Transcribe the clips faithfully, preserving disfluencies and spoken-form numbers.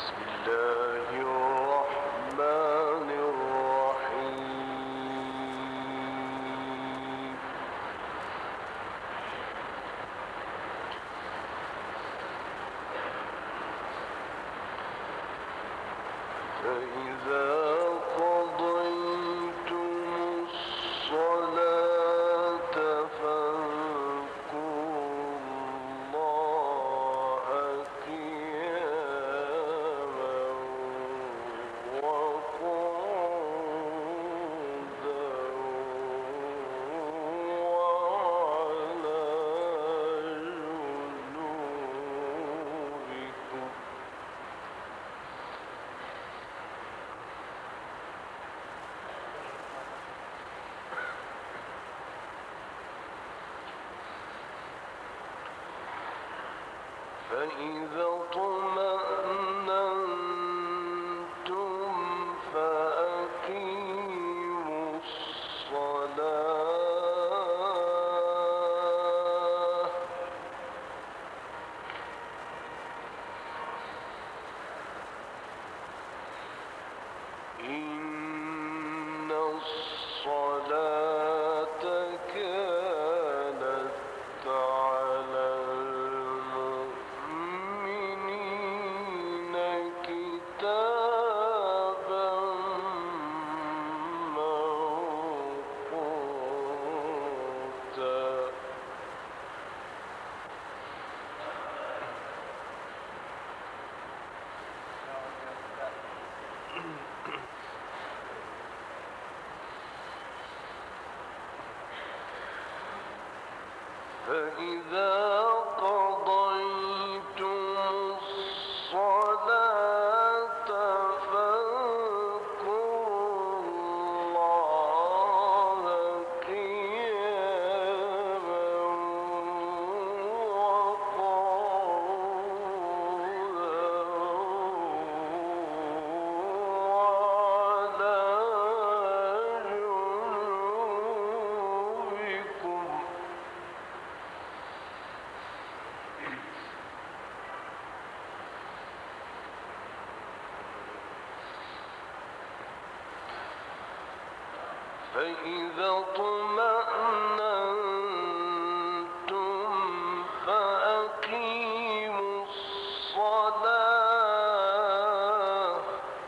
فإذا اطمأننتم فأقيموا الصلاة إن الصلاة كانت على المؤمنين كتابا موقوتا فإذا قضيتم الصلاة فاذكروا الله قياما وقعودا وعلى جنوبكم فإذا اطمأننتم فأقيموا الصلاة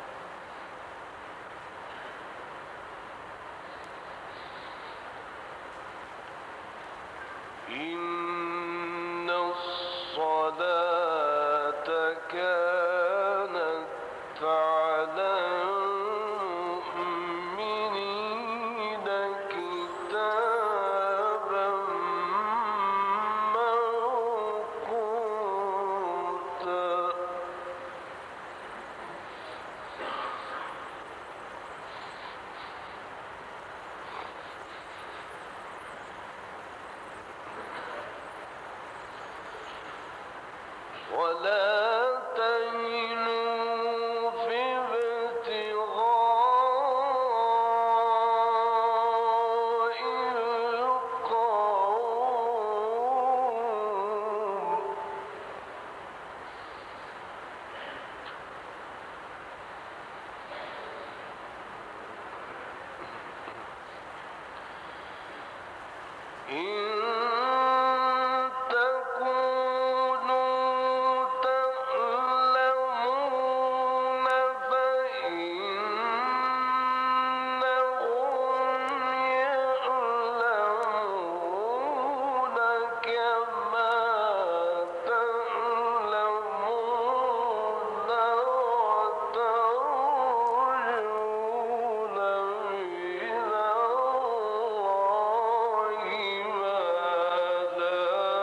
إن الصلاة كانت على المؤمنين كتابا موقوتا ولا تهنوا في ابتغاء القوم إن تكونوا تعلمون فإنهم يعلمون كما تعلمون وترجون من الله ما لا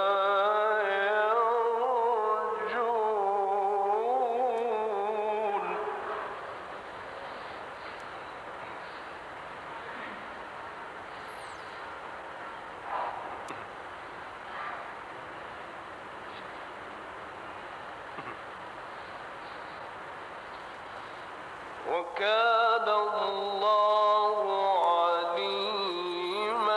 يرجون وكان الله عليما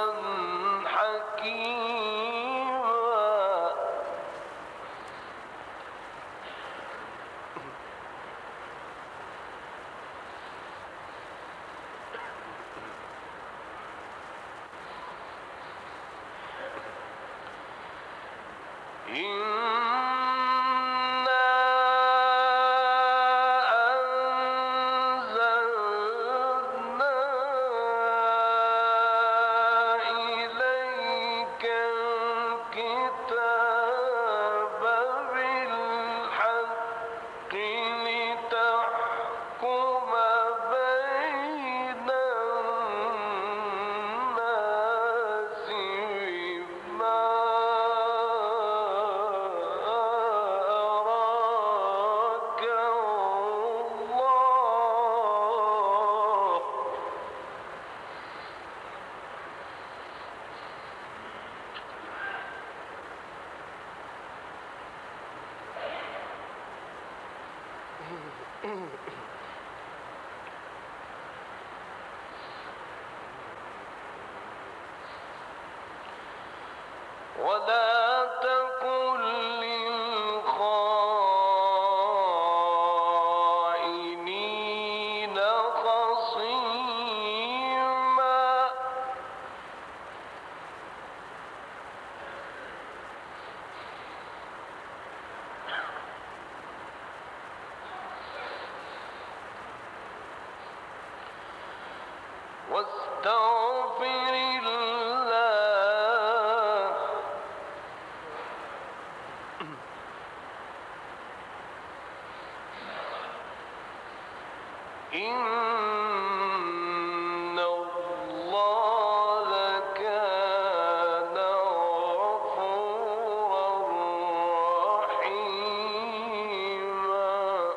حكيما ولا تكن للخائنين خصيما واستغفر الله إن الله كان غفورا رحيما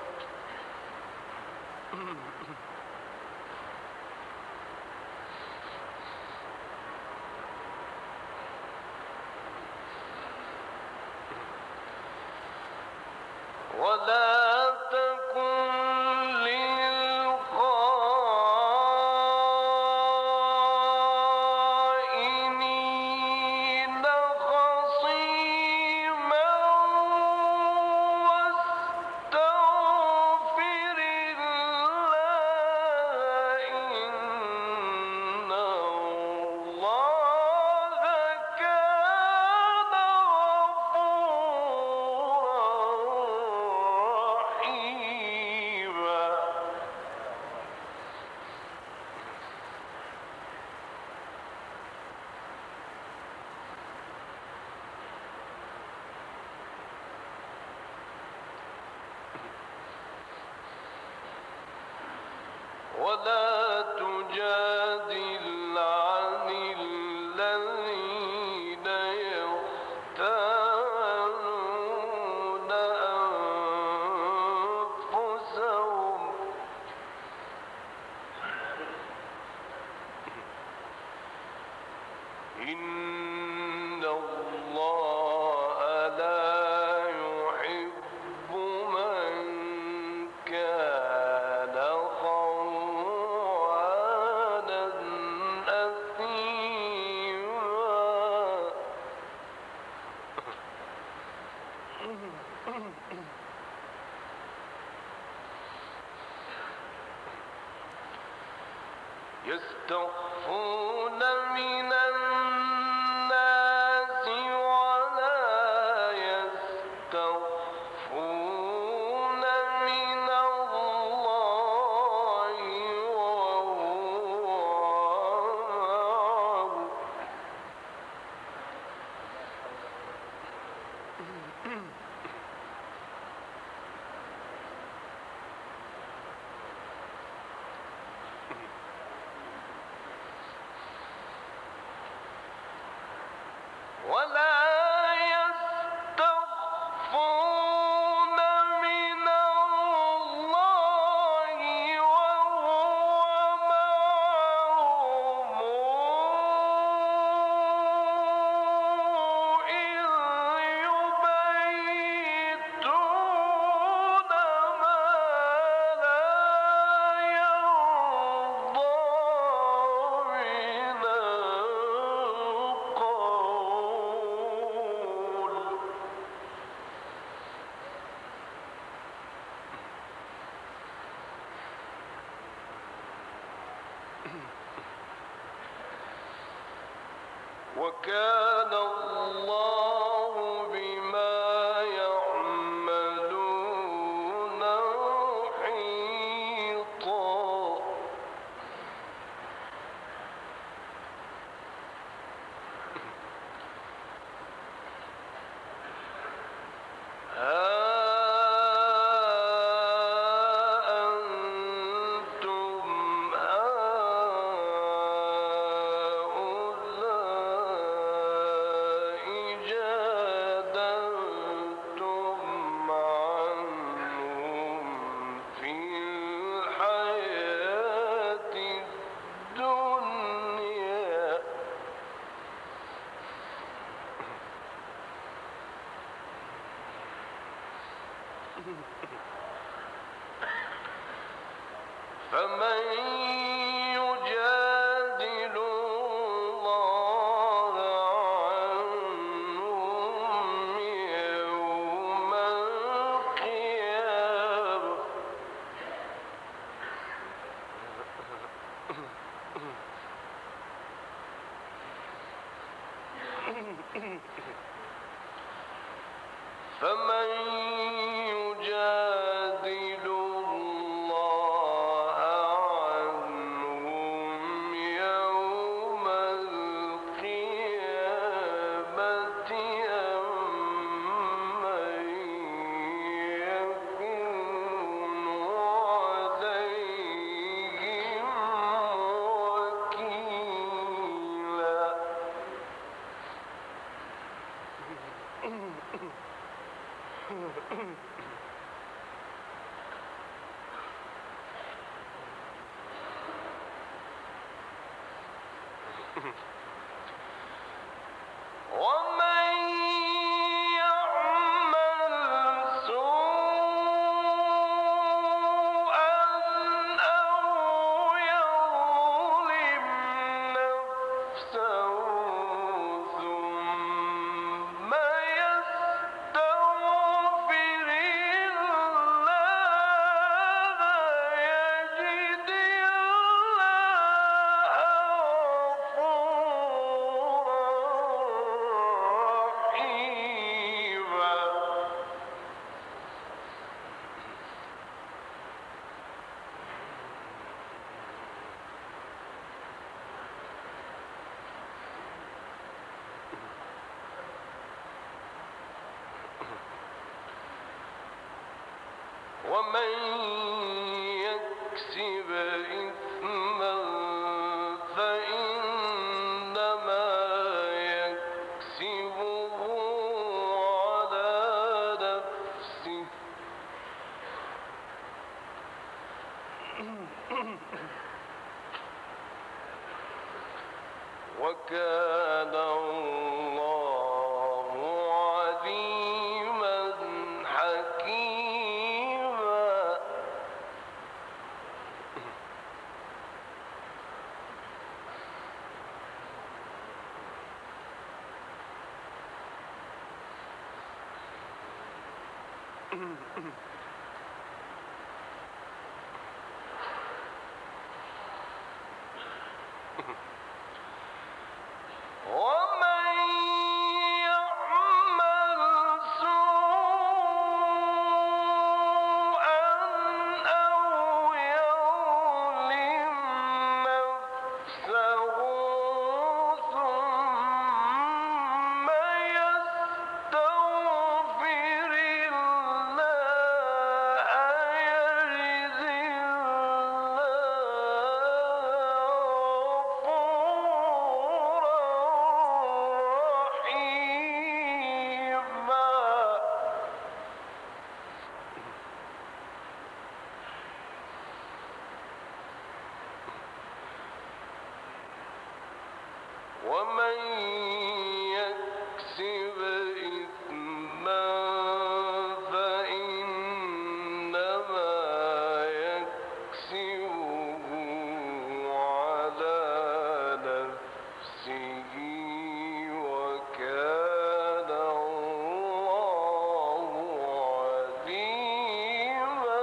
ولا تكن للخائنين خصيما واستغفر الله إن الله كان غفورا رحيما ولا تجادل عن الذين يختانون أنفسهم إن الله لا يحب من كان خوانا أثيما يستخفون من الناس ولا يستخفون من الله وهو ولا يستخفون من الله وهو معهم إذ يبيتون ما لا يرضى من القول وكان الله بما فمن يجادل الله عنهم يوم القيامة فمن يجادل الله عنهم يوم القيامة أم من يكون عليهم وكيلا ومن يعمل سوءا أو يظلم نفسه ثم يستغفر الله يجد الله غفورا رحيما ومن يكسب إثما فإنما يكسبه على نفسه وكان الله عليما حكيما ومن يعمل سوءا أو يظلم نفسه ثم يستغفر الله يجد الله غفورا رحيما ومن يكسب إثما فإنما يكسبه على نفسه وكان الله عليما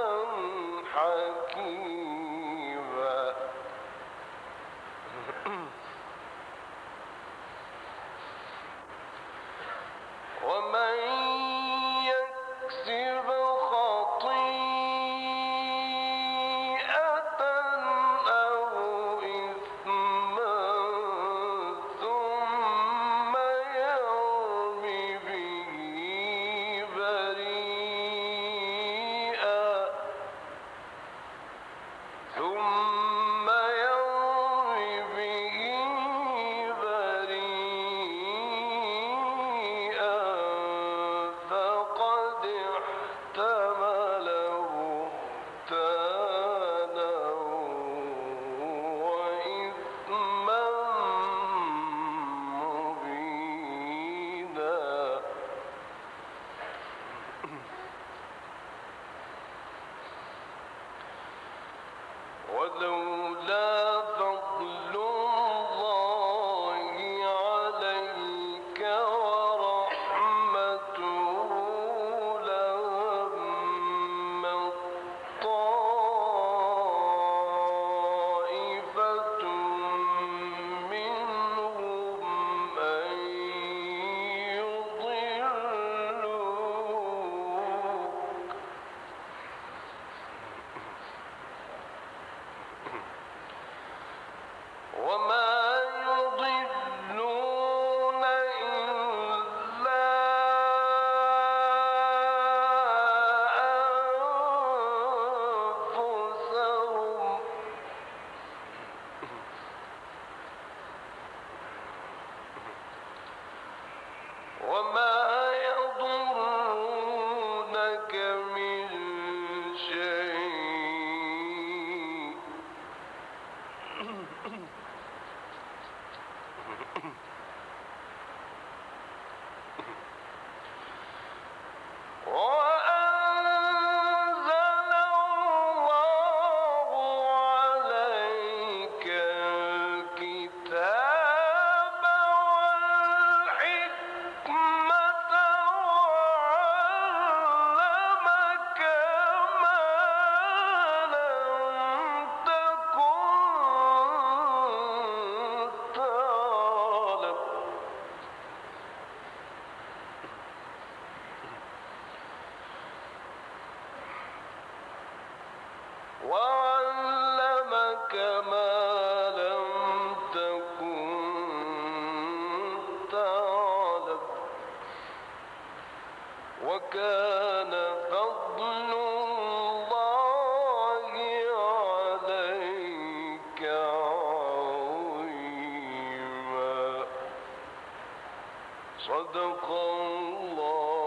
حكيما ولولا فضل الله عليك ورحمته لهمت طائفة منهم أن يضلوك وما يضلون إلا أنفسهم وما يضرونك من شيء وأنزل الله عليك الكتاب والحكمة وعلمك ما لم تكن تعلم وعلمك ما لم تكن تعلم وكان فضل الله عليك عظيما صدق الله